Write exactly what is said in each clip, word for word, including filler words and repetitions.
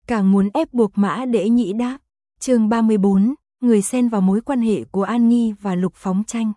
càng muốn ép buộc Mã Đễ Nhĩ đáp. Chương ba mươi bốn, người xen vào mối quan hệ của An Nghi và Lục Phóng Tranh.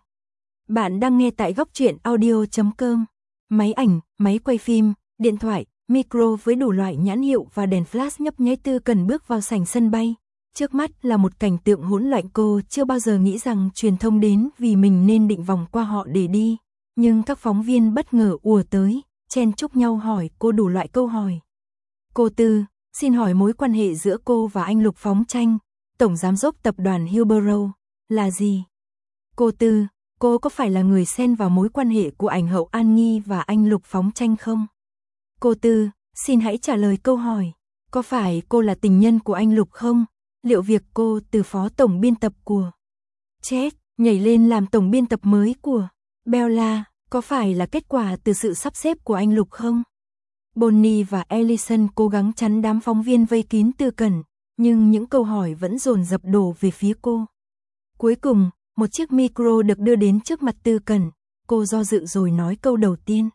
Bạn đang nghe tại góc truyện audio chấm com. Máy ảnh, máy quay phim, điện thoại, micro với đủ loại nhãn hiệu và đèn flash nhấp nháy. Tư Cần bước vào sảnh sân bay. Trước mắt là một cảnh tượng hỗn loạn. Cô chưa bao giờ nghĩ rằng truyền thông đến vì mình nên định vòng qua họ để đi. Nhưng các phóng viên bất ngờ ùa tới, chen chúc nhau hỏi cô đủ loại câu hỏi. Cô Tư, xin hỏi mối quan hệ giữa cô và anh Lục Phóng Tranh, tổng giám đốc tập đoàn Hillborough, là gì? Cô Tư, cô có phải là người xen vào mối quan hệ của ảnh hậu An Nghi và anh Lục Phóng Tranh không? Cô Tư, xin hãy trả lời câu hỏi. Có phải cô là tình nhân của anh Lục không? Liệu việc cô từ phó tổng biên tập của Chết nhảy lên làm tổng biên tập mới của Bella có phải là kết quả từ sự sắp xếp của anh Lục không? Bonnie và Ellison cố gắng chắn đám phóng viên vây kín Tư Cần, nhưng những câu hỏi vẫn dồn dập đổ về phía cô. Cuối cùng, một chiếc micro được đưa đến trước mặt Tư Cần, cô do dự rồi nói câu đầu tiên.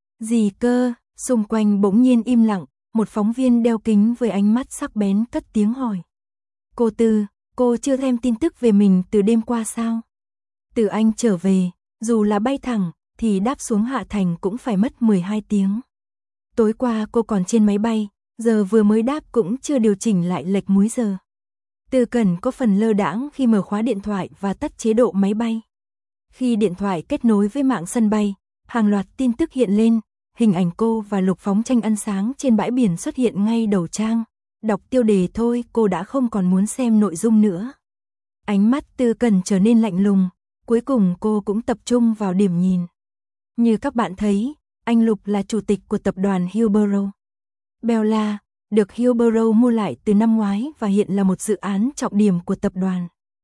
Gì cơ? Xung quanh bỗng nhiên im lặng, một phóng viên đeo kính với ánh mắt sắc bén cất tiếng hỏi. Cô Tư, cô chưa thêm tin tức về mình từ đêm qua sao? Từ Anh trở về, dù là bay thẳng, thì đáp xuống Hạ Thành cũng phải mất mười hai tiếng. Tối qua cô còn trên máy bay, giờ vừa mới đáp cũng chưa điều chỉnh lại lệch múi giờ. Tư Cần có phần lơ đãng khi mở khóa điện thoại và tắt chế độ máy bay. Khi điện thoại kết nối với mạng sân bay, hàng loạt tin tức hiện lên, hình ảnh cô và Lục Phóng Tranh ăn sáng trên bãi biển xuất hiện ngay đầu trang. Đọc tiêu đề thôi cô đã không còn muốn xem nội dung nữa. Ánh mắt Tư Cần trở nên lạnh lùng, cuối cùng cô cũng tập trung vào điểm nhìn. Như các bạn thấy, anh Lục là chủ tịch của tập đoàn Hillborough. Bella được Hillborough mua lại từ năm ngoái và hiện là một dự án trọng điểm của tập đoàn.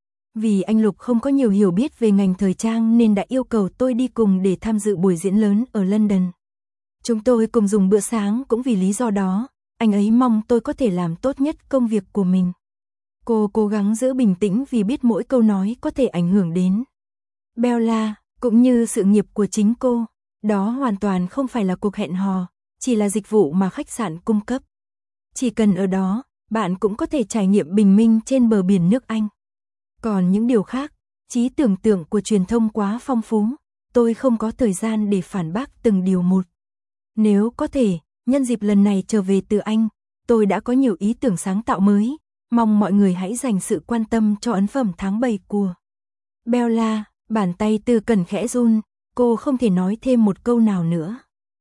Vì anh Lục không có nhiều hiểu biết về ngành thời trang nên đã yêu cầu tôi đi cùng để tham dự buổi diễn lớn ở London. Chúng tôi cùng dùng bữa sáng cũng vì lý do đó, anh ấy mong tôi có thể làm tốt nhất công việc của mình. Cô cố gắng giữ bình tĩnh vì biết mỗi câu nói có thể ảnh hưởng đến Bella, cũng như sự nghiệp của chính cô. Đó hoàn toàn không phải là cuộc hẹn hò, chỉ là dịch vụ mà khách sạn cung cấp. Chỉ cần ở đó, bạn cũng có thể trải nghiệm bình minh trên bờ biển nước Anh. Còn những điều khác, trí tưởng tượng của truyền thông quá phong phú, tôi không có thời gian để phản bác từng điều một. Nếu có thể, nhân dịp lần này trở về từ Anh, tôi đã có nhiều ý tưởng sáng tạo mới, mong mọi người hãy dành sự quan tâm cho ấn phẩm tháng bảy của Bella. Bàn tay Tư Cần khẽ run, cô không thể nói thêm một câu nào nữa.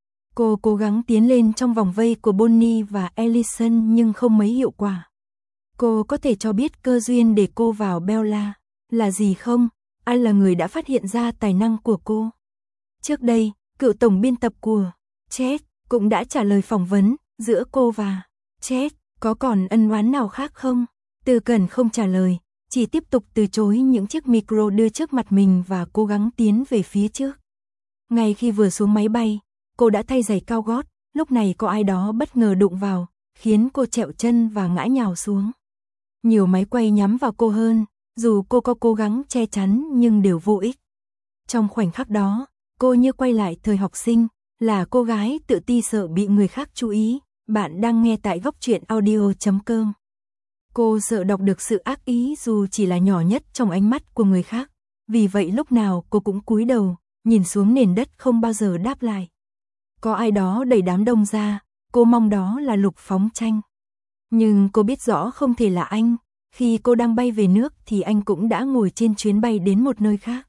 Cô cố gắng tiến lên trong vòng vây của Bonnie và Ellison nhưng không mấy hiệu quả. Cô có thể cho biết cơ duyên để cô vào Bella là gì không? Ai là người đã phát hiện ra tài năng của cô? Trước đây, cựu tổng biên tập của Chết cũng đã trả lời phỏng vấn, giữa cô và Chết có còn ân oán nào khác không? Tư Cần không trả lời, chỉ tiếp tục từ chối những chiếc micro đưa trước mặt mình và cố gắng tiến về phía trước. Ngay khi vừa xuống máy bay, cô đã thay giày cao gót, lúc này có ai đó bất ngờ đụng vào, khiến cô trẹo chân và ngã nhào xuống. Nhiều máy quay nhắm vào cô hơn, dù cô có cố gắng che chắn nhưng đều vô ích. Trong khoảnh khắc đó, cô như quay lại thời học sinh, là cô gái tự ti sợ bị người khác chú ý. Bạn đang nghe tại góc truyện audio chấm com. Cô sợ đọc được sự ác ý dù chỉ là nhỏ nhất trong ánh mắt của người khác. Vì vậy lúc nào cô cũng cúi đầu, nhìn xuống nền đất không bao giờ đáp lại. Có ai đó đẩy đám đông ra, cô mong đó là Lục Phóng Tranh. Nhưng cô biết rõ không thể là anh, khi cô đang bay về nước thì anh cũng đã ngồi trên chuyến bay đến một nơi khác.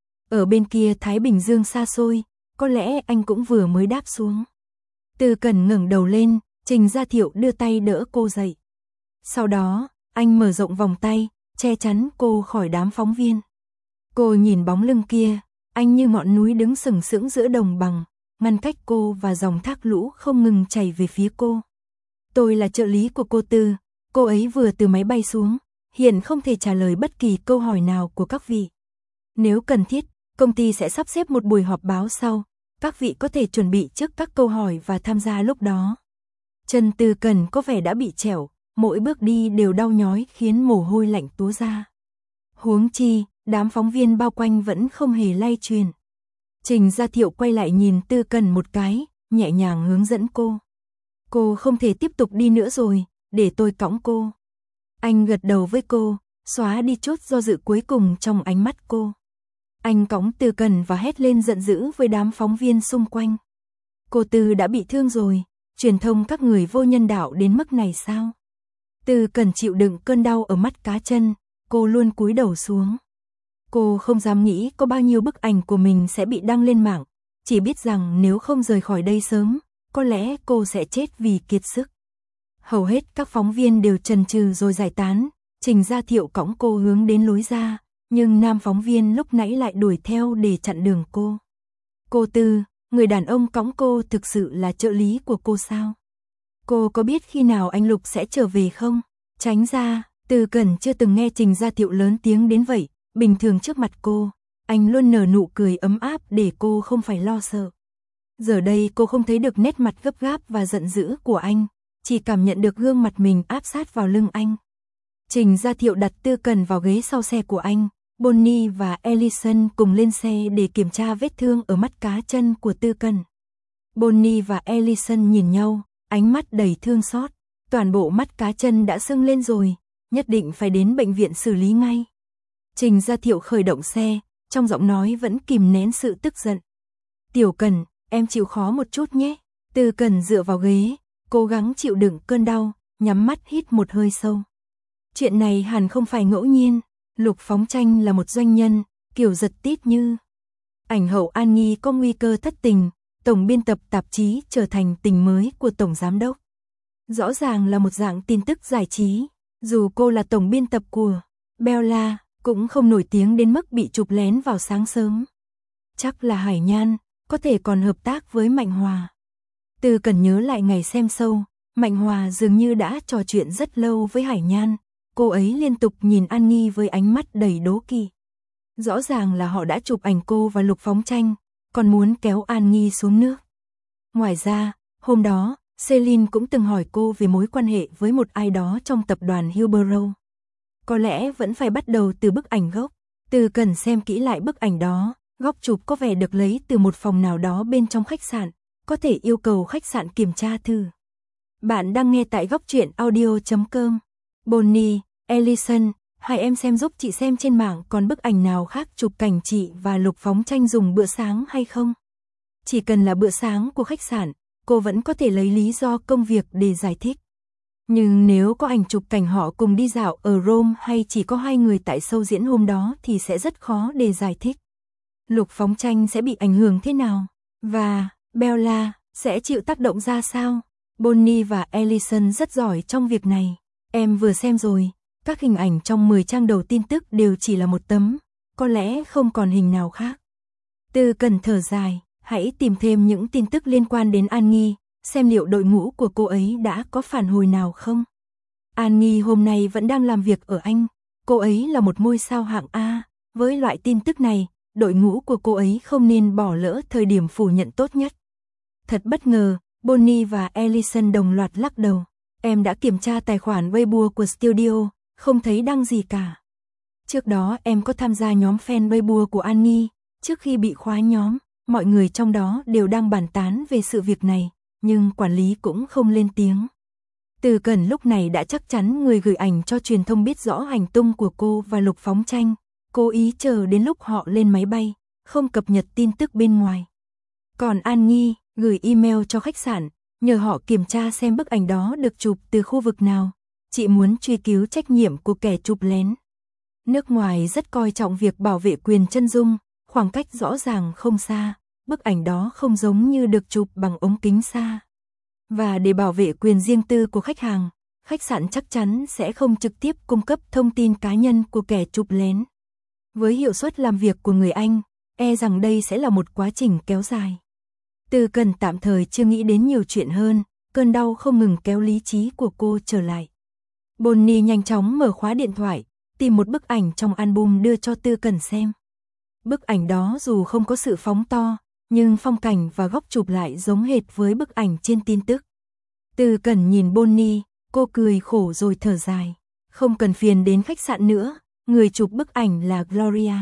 Ở bên kia Thái Bình Dương xa xôi, có lẽ anh cũng vừa mới đáp xuống. Tư Cần ngẩng đầu lên, Trình Gia Thiệu đưa tay đỡ cô dậy. Sau đó, anh mở rộng vòng tay, che chắn cô khỏi đám phóng viên. Cô nhìn bóng lưng kia, anh như ngọn núi đứng sừng sững giữa đồng bằng, ngăn cách cô và dòng thác lũ không ngừng chảy về phía cô. Tôi là trợ lý của cô Tư, cô ấy vừa từ máy bay xuống, hiện không thể trả lời bất kỳ câu hỏi nào của các vị. Nếu cần thiết, công ty sẽ sắp xếp một buổi họp báo sau, các vị có thể chuẩn bị trước các câu hỏi và tham gia lúc đó. Chân Tư Cần có vẻ đã bị trẹo, mỗi bước đi đều đau nhói khiến mồ hôi lạnh túa ra. Huống chi, đám phóng viên bao quanh vẫn không hề lay truyền. Trình Gia Thiệu quay lại nhìn Tư Cần một cái, nhẹ nhàng hướng dẫn cô. Cô không thể tiếp tục đi nữa rồi, để tôi cõng cô. Anh gật đầu với cô, xóa đi chút do dự cuối cùng trong ánh mắt cô. Anh cõng Từ Cần và hét lên giận dữ với đám phóng viên xung quanh. Cô Từ đã bị thương rồi, truyền thông các người vô nhân đạo đến mức này sao? Từ Cần chịu đựng cơn đau ở mắt cá chân, cô luôn cúi đầu xuống. Cô không dám nghĩ có bao nhiêu bức ảnh của mình sẽ bị đăng lên mạng, chỉ biết rằng nếu không rời khỏi đây sớm, có lẽ cô sẽ chết vì kiệt sức. Hầu hết các phóng viên đều chần chừ rồi giải tán, Trình Gia Thiệu cõng cô hướng đến lối ra, nhưng nam phóng viên lúc nãy lại đuổi theo để chặn đường cô. Cô Tư, người đàn ông cõng cô thực sự là trợ lý của cô sao? Cô có biết khi nào anh Lục sẽ trở về không? Tránh ra, Từ Cần chưa từng nghe Trình Gia Thiệu lớn tiếng đến vậy, bình thường trước mặt cô, anh luôn nở nụ cười ấm áp để cô không phải lo sợ. Giờ đây cô không thấy được nét mặt gấp gáp và giận dữ của anh, chỉ cảm nhận được gương mặt mình áp sát vào lưng anh. Trình Gia Thiệu đặt Tư Cần vào ghế sau xe của anh, Bonnie và Ellison cùng lên xe để kiểm tra vết thương ở mắt cá chân của Tư Cần. Bonnie và Ellison nhìn nhau, ánh mắt đầy thương xót. Toàn bộ mắt cá chân đã sưng lên rồi, nhất định phải đến bệnh viện xử lý ngay. Trình Gia Thiệu khởi động xe, trong giọng nói vẫn kìm nén sự tức giận. Tiểu Cần, em chịu khó một chút nhé. Tư Cần dựa vào ghế, cố gắng chịu đựng cơn đau, nhắm mắt hít một hơi sâu. Chuyện này hẳn không phải ngẫu nhiên, Lục Phóng Tranh là một doanh nhân, kiểu giật tít như. Ảnh hậu An Nhi có nguy cơ thất tình, tổng biên tập tạp chí trở thành tình mới của tổng giám đốc. Rõ ràng là một dạng tin tức giải trí, dù cô là tổng biên tập của Bella, cũng không nổi tiếng đến mức bị chụp lén vào sáng sớm. Chắc là Hải Nhan, có thể còn hợp tác với Mạnh Hòa. Từ Cần nhớ lại ngày xem show, Mạnh Hòa dường như đã trò chuyện rất lâu với Hải Nhan, cô ấy liên tục nhìn An Nhi với ánh mắt đầy đố kỵ. Rõ ràng là họ đã chụp ảnh cô và Lục Phóng Tranh, còn muốn kéo An Nhi xuống nước. Ngoài ra, hôm đó, Celine cũng từng hỏi cô về mối quan hệ với một ai đó trong tập đoàn Hillborough. Có lẽ vẫn phải bắt đầu từ bức ảnh gốc. Từ Cần xem kỹ lại bức ảnh đó, góc chụp có vẻ được lấy từ một phòng nào đó bên trong khách sạn, có thể yêu cầu khách sạn kiểm tra thử. Bạn đang nghe tại góc truyện audio chấm com. Bonnie, Ellison, hai em xem giúp chị xem trên mạng còn bức ảnh nào khác chụp cảnh chị và Lục Phóng Tranh dùng bữa sáng hay không? Chỉ cần là bữa sáng của khách sạn, cô vẫn có thể lấy lý do công việc để giải thích. Nhưng nếu có ảnh chụp cảnh họ cùng đi dạo ở Rome hay chỉ có hai người tại show diễn hôm đó thì sẽ rất khó để giải thích. Lục Phóng Tranh sẽ bị ảnh hưởng thế nào? Và Bella sẽ chịu tác động ra sao? Bonnie và Ellison rất giỏi trong việc này. Em vừa xem rồi, các hình ảnh trong mười trang đầu tin tức đều chỉ là một tấm, có lẽ không còn hình nào khác. Tư Cần thở dài, hãy tìm thêm những tin tức liên quan đến An Nhi, xem liệu đội ngũ của cô ấy đã có phản hồi nào không. An Nhi hôm nay vẫn đang làm việc ở Anh, cô ấy là một ngôi sao hạng A, với loại tin tức này, đội ngũ của cô ấy không nên bỏ lỡ thời điểm phủ nhận tốt nhất. Thật bất ngờ, Bonnie và Ellison đồng loạt lắc đầu. Em đã kiểm tra tài khoản Weibo của studio, không thấy đăng gì cả. Trước đó em có tham gia nhóm fan Weibo của An Nhi, trước khi bị khóa nhóm, mọi người trong đó đều đang bàn tán về sự việc này, nhưng quản lý cũng không lên tiếng. Từ Cần lúc này đã chắc chắn người gửi ảnh cho truyền thông biết rõ hành tung của cô và Lục Phóng Tranh, cố ý chờ đến lúc họ lên máy bay, không cập nhật tin tức bên ngoài. Còn An Nhi gửi email cho khách sạn, nhờ họ kiểm tra xem bức ảnh đó được chụp từ khu vực nào. Chị muốn truy cứu trách nhiệm của kẻ chụp lén. Nước ngoài rất coi trọng việc bảo vệ quyền chân dung, khoảng cách rõ ràng không xa, bức ảnh đó không giống như được chụp bằng ống kính xa. Và để bảo vệ quyền riêng tư của khách hàng, khách sạn chắc chắn sẽ không trực tiếp cung cấp thông tin cá nhân của kẻ chụp lén. Với hiệu suất làm việc của người Anh, e rằng đây sẽ là một quá trình kéo dài. Từ Cần tạm thời chưa nghĩ đến nhiều chuyện hơn, cơn đau không ngừng kéo lý trí của cô trở lại. Bonnie nhanh chóng mở khóa điện thoại, tìm một bức ảnh trong album đưa cho Tư Cần xem. Bức ảnh đó dù không có sự phóng to, nhưng phong cảnh và góc chụp lại giống hệt với bức ảnh trên tin tức. Tư Cần nhìn Bonnie, cô cười khổ rồi thở dài. Không cần phiền đến khách sạn nữa, người chụp bức ảnh là Gloria.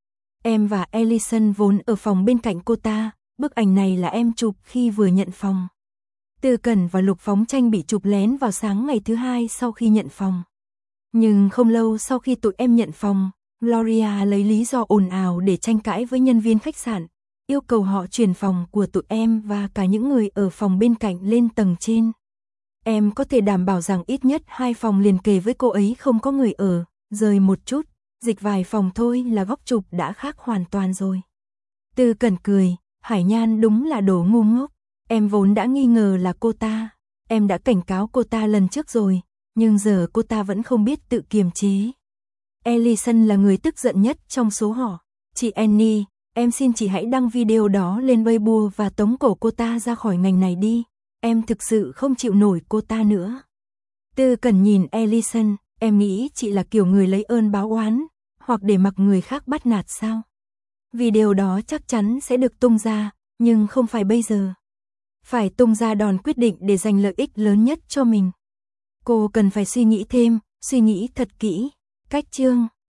Em và Ellison vốn ở phòng bên cạnh cô ta, bức ảnh này là em chụp khi vừa nhận phòng. Tư Cẩn và Lục Phóng Tranh bị chụp lén vào sáng ngày thứ hai sau khi nhận phòng. Nhưng không lâu sau khi tụi em nhận phòng, Gloria lấy lý do ồn ào để tranh cãi với nhân viên khách sạn, yêu cầu họ chuyển phòng của tụi em và cả những người ở phòng bên cạnh lên tầng trên. Em có thể đảm bảo rằng ít nhất hai phòng liền kề với cô ấy không có người ở, rời một chút, dịch vài phòng thôi là góc chụp đã khác hoàn toàn rồi. Tư Cẩn cười, Hải Nhan đúng là đồ ngu ngốc, em vốn đã nghi ngờ là cô ta, em đã cảnh cáo cô ta lần trước rồi, nhưng giờ cô ta vẫn không biết tự kiềm chế. Ellison là người tức giận nhất trong số họ. Chị Annie, em xin chị hãy đăng video đó lên Weibo và tống cổ cô ta ra khỏi ngành này đi. Em thực sự không chịu nổi cô ta nữa. Tư Cẩn nhìn Ellison, em nghĩ chị là kiểu người lấy ơn báo oán, hoặc để mặc người khác bắt nạt sao? Video đó chắc chắn sẽ được tung ra, nhưng không phải bây giờ. Phải tung ra đòn quyết định để giành lợi ích lớn nhất cho mình. Cô cần phải suy nghĩ thêm, suy nghĩ thật kỹ. Cách chương